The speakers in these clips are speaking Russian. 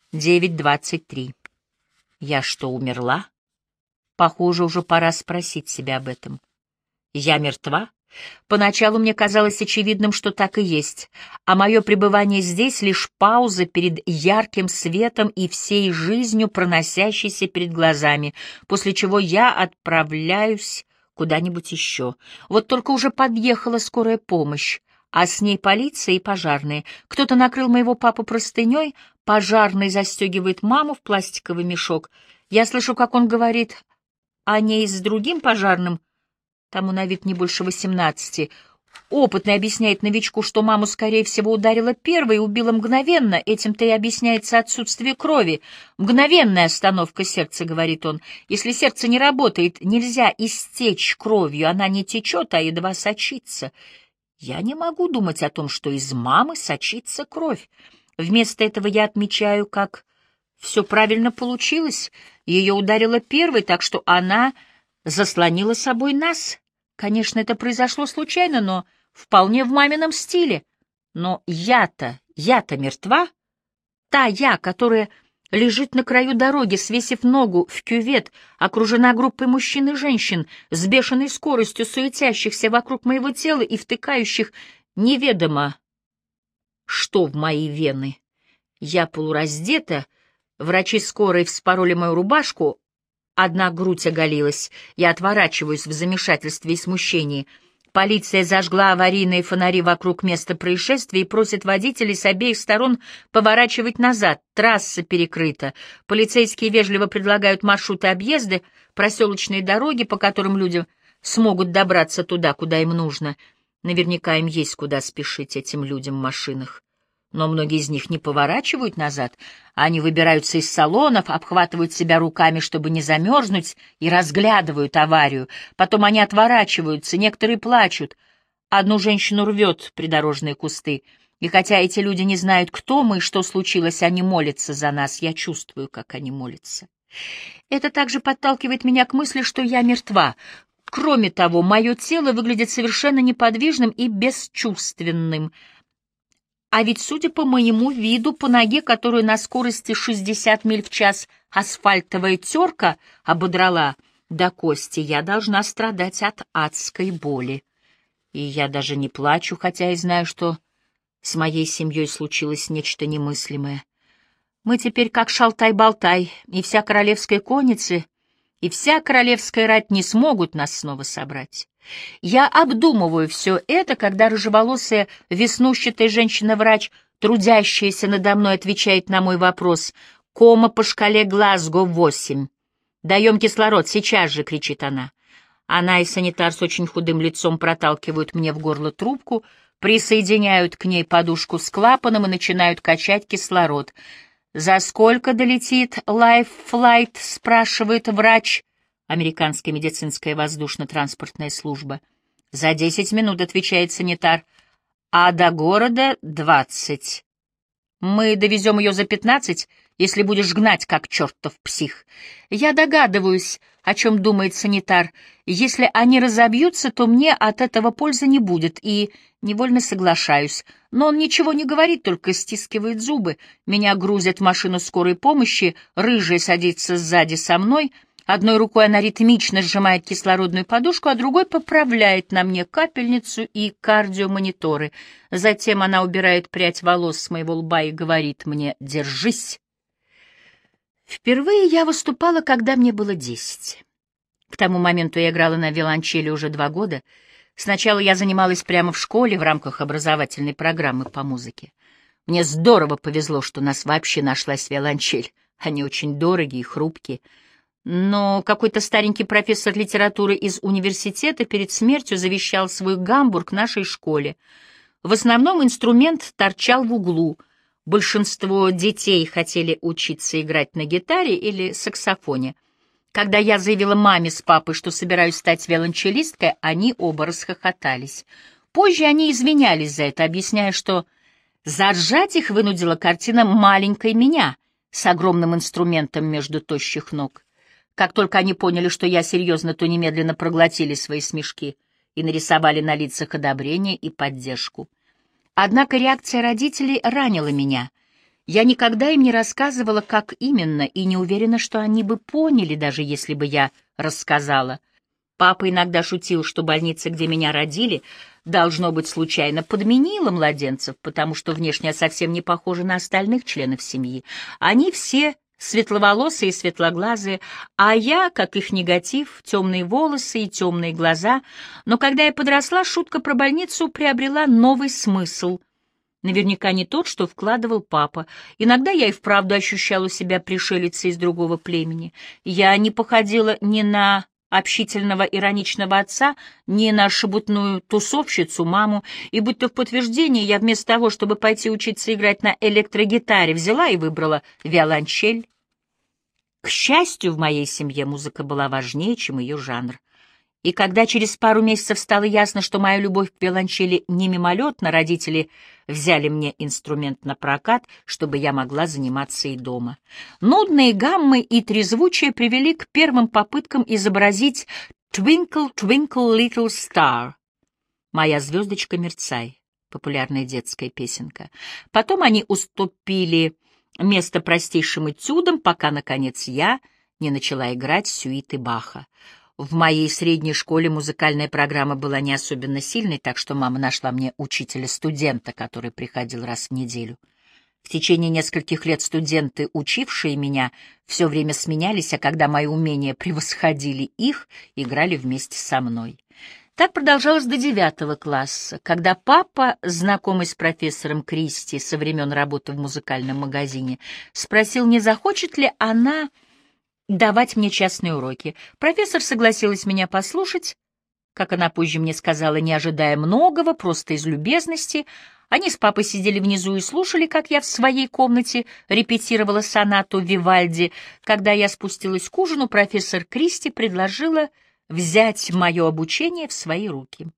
9:23. Я что, умерла? Похоже, уже пора спросить себя об этом. Я мертва? Поначалу мне казалось очевидным, что так и есть, а мое пребывание здесь — лишь пауза перед ярким светом и всей жизнью, проносящейся перед глазами, после чего я отправляюсь куда-нибудь еще. Вот только уже подъехала скорая помощь, а с ней полиция и пожарные. Кто-то накрыл моего папу простыней, пожарный застегивает маму в пластиковый мешок. Я слышу, как он говорит о ней с другим пожарным, тому на вид не больше 18. Опытный объясняет новичку, что маму, скорее всего, ударила первой и убила мгновенно. Этим-то и объясняется отсутствие крови. «Мгновенная остановка сердца», — говорит он. «Если сердце не работает, нельзя истечь кровью, она не течет, а едва сочится». Я не могу думать о том, что из мамы сочится кровь. Вместо этого я отмечаю, как все правильно получилось. Ее ударила первой, так что она заслонила собой нас. Конечно, это произошло случайно, но вполне в мамином стиле. Но я-то мертва. Та я, которая лежит на краю дороги, свесив ногу в кювет, окружена группой мужчин и женщин, с бешеной скоростью суетящихся вокруг моего тела и втыкающих неведомо что в мои вены. Я полураздета, врачи скорой вспороли мою рубашку, одна грудь оголилась. Я отворачиваюсь в замешательстве и смущении. Полиция зажгла аварийные фонари вокруг места происшествия и просит водителей с обеих сторон поворачивать назад. Трасса перекрыта. Полицейские вежливо предлагают маршруты объезда, проселочные дороги, по которым люди смогут добраться туда, куда им нужно. Наверняка им есть куда спешить, этим людям в машинах. Но многие из них не поворачивают назад. Они выбираются из салонов, обхватывают себя руками, чтобы не замерзнуть, и разглядывают аварию. Потом они отворачиваются, некоторые плачут. Одну женщину рвет придорожные кусты. И хотя эти люди не знают, кто мы и что случилось, они молятся за нас. Я чувствую, как они молятся. Это также подталкивает меня к мысли, что я мертва. Кроме того, мое тело выглядит совершенно неподвижным и бесчувственным. А ведь, судя по моему виду, по ноге, которую на скорости 60 миль в час асфальтовая терка ободрала до кости, я должна страдать от адской боли. И я даже не плачу, хотя и знаю, что с моей семьей случилось нечто немыслимое. Мы теперь как шалтай-болтай, и вся королевская конница, и вся королевская рать не смогут нас снова собрать. Я обдумываю все это, когда рыжеволосая, веснущатая женщина-врач, трудящаяся надо мной, отвечает на мой вопрос. «Кома по шкале Глазго 8. Даем кислород, сейчас же!» — кричит она. Она и санитар с очень худым лицом проталкивают мне в горло трубку, присоединяют к ней подушку с клапаном и начинают качать кислород. «За сколько долетит лайф-флайт?» — спрашивает врач. Американская медицинская воздушно-транспортная служба. «За 10 минут», — отвечает санитар. «А до города 20. Мы довезем ее за 15, если будешь гнать, как чертов псих». Я догадываюсь, о чем думает санитар. Если они разобьются, то мне от этого пользы не будет, и невольно соглашаюсь. Но он ничего не говорит, только стискивает зубы. Меня грузят в машину скорой помощи, рыжая садится сзади со мной. Одной рукой она ритмично сжимает кислородную подушку, а другой поправляет на мне капельницу и кардиомониторы. Затем она убирает прядь волос с моего лба и говорит мне: «Держись». Впервые я выступала, когда мне было 10. К тому моменту я играла на виолончели уже 2 года. Сначала я занималась прямо в школе в рамках образовательной программы по музыке. Мне здорово повезло, что у нас вообще нашлась виолончель. Они очень дорогие и хрупкие. Но какой-то старенький профессор литературы из университета перед смертью завещал свой Гамбург нашей школе. В основном инструмент торчал в углу. Большинство детей хотели учиться играть на гитаре или саксофоне. Когда я заявила маме с папой, что собираюсь стать виолончелисткой, они оба расхохотались. Позже они извинялись за это, объясняя, что заржать их вынудила картина маленькой меня с огромным инструментом между тощих ног. Как только они поняли, что я серьезно, то немедленно проглотили свои смешки и нарисовали на лицах одобрение и поддержку. Однако реакция родителей ранила меня. Я никогда им не рассказывала, как именно, и не уверена, что они бы поняли, даже если бы я рассказала. Папа иногда шутил, что больница, где меня родили, должно быть, случайно подменила младенцев, потому что внешне я совсем не похожа на остальных членов семьи. Они все светловолосые и светлоглазые, а я, как их негатив, темные волосы и темные глаза. Но когда я подросла, шутка про больницу приобрела новый смысл. Наверняка не тот, что вкладывал папа. Иногда я и вправду ощущала себя пришелицей из другого племени. Я не походила ни на общительного ироничного отца, ни на шебутную тусовщицу маму, и будто в подтверждение я вместо того, чтобы пойти учиться играть на электрогитаре, взяла и выбрала виолончель. К счастью, в моей семье музыка была важнее, чем ее жанр. И когда через пару месяцев стало ясно, что моя любовь к виолончели не мимолетна, родители взяли мне инструмент на прокат, чтобы я могла заниматься и дома. Нудные гаммы и трезвучие привели к первым попыткам изобразить «Twinkle, twinkle, little star» — «Моя звездочка, мерцай» — популярная детская песенка. Потом они уступили место простейшим этюдам, пока, наконец, я не начала играть сюиты Баха. В моей средней школе музыкальная программа была не особенно сильной, так что мама нашла мне учителя-студента, который приходил раз в неделю. В течение нескольких лет студенты, учившие меня, все время сменялись, а когда мои умения превосходили их, играли вместе со мной. Так продолжалось до 9 класса, когда папа, знакомый с профессором Кристи со времен работы в музыкальном магазине, спросил, не захочет ли она давать мне частные уроки. Профессор согласилась меня послушать, как она позже мне сказала, не ожидая многого, просто из любезности. Они с папой сидели внизу и слушали, как я в своей комнате репетировала сонату Вивальди. Когда я спустилась к ужину, профессор Кристи предложила взять мое обучение в свои руки.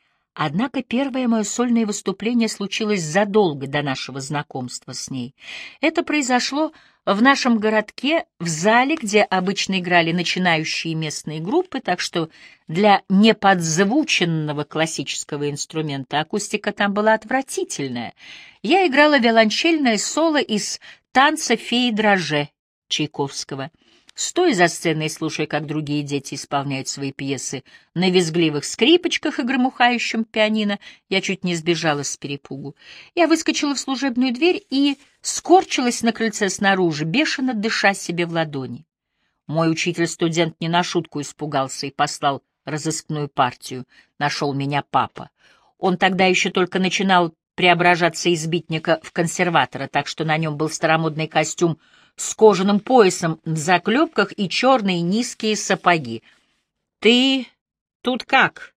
Однако первое мое сольное выступление случилось задолго до нашего знакомства с ней. Это произошло в нашем городке, в зале, где обычно играли начинающие местные группы, так что для неподзвученного классического инструмента акустика там была отвратительная. Я играла виолончельное соло из «Танца феи Драже» Чайковского. Стоя за сценой и слушая, как другие дети исполняют свои пьесы на визгливых скрипочках и громыхающем пианино, я чуть не сбежала с перепугу. Я выскочила в служебную дверь и скорчилась на крыльце снаружи, бешено дыша себе в ладони. Мой учитель-студент не на шутку испугался и послал разыскную партию. Нашел меня папа. Он тогда еще только начинал преображаться из битника в консерватора, так что на нем был старомодный костюм с кожаным поясом в заклепках и черные низкие сапоги. — Ты тут как,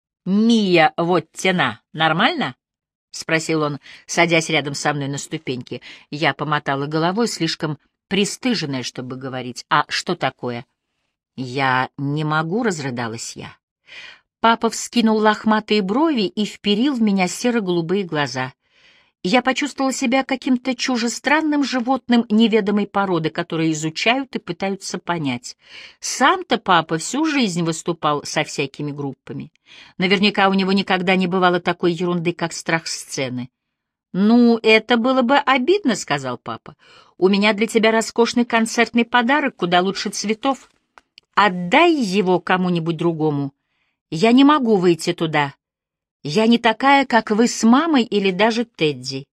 Мия Воттина, нормально? — спросил он, садясь рядом со мной на ступеньки. Я помотала головой, слишком пристыженная, чтобы говорить. — А что такое? — Я не могу, — разрыдалась я. Папа вскинул лохматые брови и вперил в меня серо-голубые глаза. Я почувствовала себя каким-то чужестранным животным неведомой породы, которые изучают и пытаются понять. Сам-то папа всю жизнь выступал со всякими группами. Наверняка у него никогда не бывало такой ерунды, как страх сцены. «Ну, это было бы обидно», — сказал папа. «У меня для тебя роскошный концертный подарок, куда лучше цветов. Отдай его кому-нибудь другому. Я не могу выйти туда. Я не такая, как вы с мамой или даже Тедди».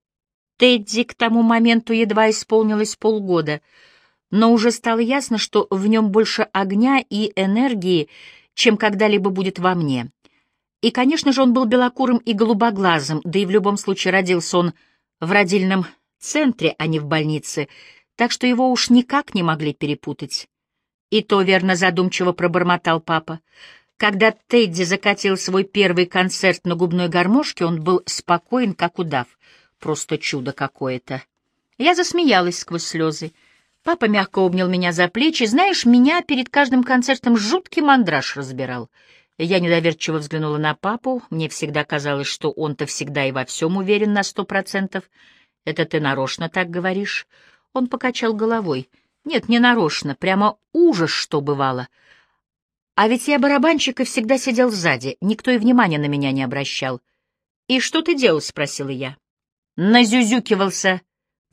Тедди к тому моменту едва исполнилось полгода, но уже стало ясно, что в нем больше огня и энергии, чем когда-либо будет во мне. И, конечно же, он был белокурым и голубоглазым, да и в любом случае родился он в родильном центре, а не в больнице, так что его уж никак не могли перепутать. И то верно задумчиво пробормотал папа. Когда Тедди закатил свой первый концерт на губной гармошке, он был спокоен, как удав. Просто чудо какое-то. Я засмеялась сквозь слезы. Папа мягко обнял меня за плечи. Знаешь, меня перед каждым концертом жуткий мандраж разбирал. Я недоверчиво взглянула на папу. Мне всегда казалось, что он-то всегда и во всем уверен на 100%. Это ты нарочно так говоришь? Он покачал головой. Нет, не нарочно, прямо ужас, что бывало. А ведь я барабанщик и всегда сидел сзади, никто и внимания на меня не обращал. «И что ты делал?» — спросила я. «Назюзюкивался», —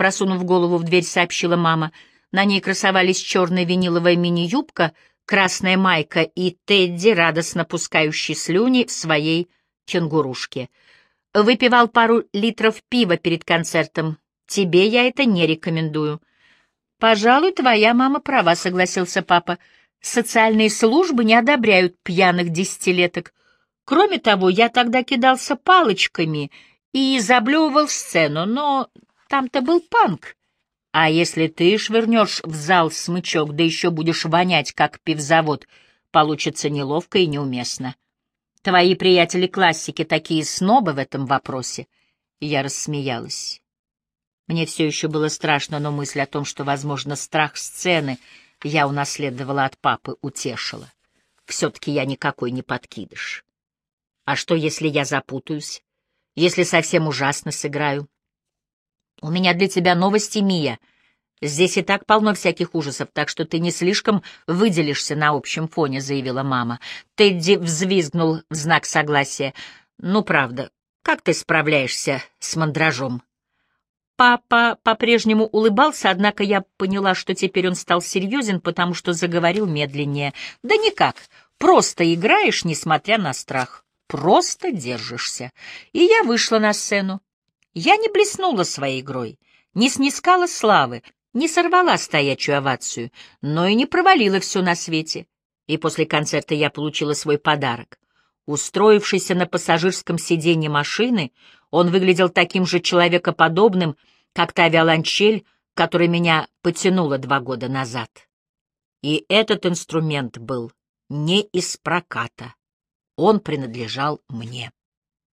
просунув голову в дверь, сообщила мама. На ней красовались черная виниловая мини-юбка, красная майка и Тедди, радостно пускающий слюни в своей кенгурушке. Выпивал пару литров пива перед концертом. Тебе я это не рекомендую. Пожалуй, твоя мама права, согласился папа. Социальные службы не одобряют пьяных десятилеток. Кроме того, я тогда кидался палочками и заблевывал сцену, но там-то был панк. А если ты швырнешь в зал смычок, да еще будешь вонять, как пивзавод, получится неловко и неуместно. Твои приятели-классики такие снобы в этом вопросе. Я рассмеялась. Мне все еще было страшно, но мысль о том, что, возможно, страх сцены я унаследовала от папы, утешила. Все-таки я никакой не подкидыш. А что, если я запутаюсь? Если совсем ужасно сыграю? У меня для тебя новости, Мия. Здесь и так полно всяких ужасов, так что ты не слишком выделишься на общем фоне, — заявила мама. Тедди взвизгнул в знак согласия. Ну, правда, как ты справляешься с мандражом? Папа по-прежнему улыбался, однако я поняла, что теперь он стал серьезен, потому что заговорил медленнее. Да никак, просто играешь, несмотря на страх. Просто держишься. И я вышла на сцену. Я не блеснула своей игрой, не снискала славы, не сорвала стоячую овацию, но и не провалила все на свете. И после концерта я получила свой подарок. Устроившийся на пассажирском сиденье машины, он выглядел таким же человекоподобным, как та виолончель, которая меня потянула 2 года назад. И этот инструмент был не из проката. Он принадлежал мне.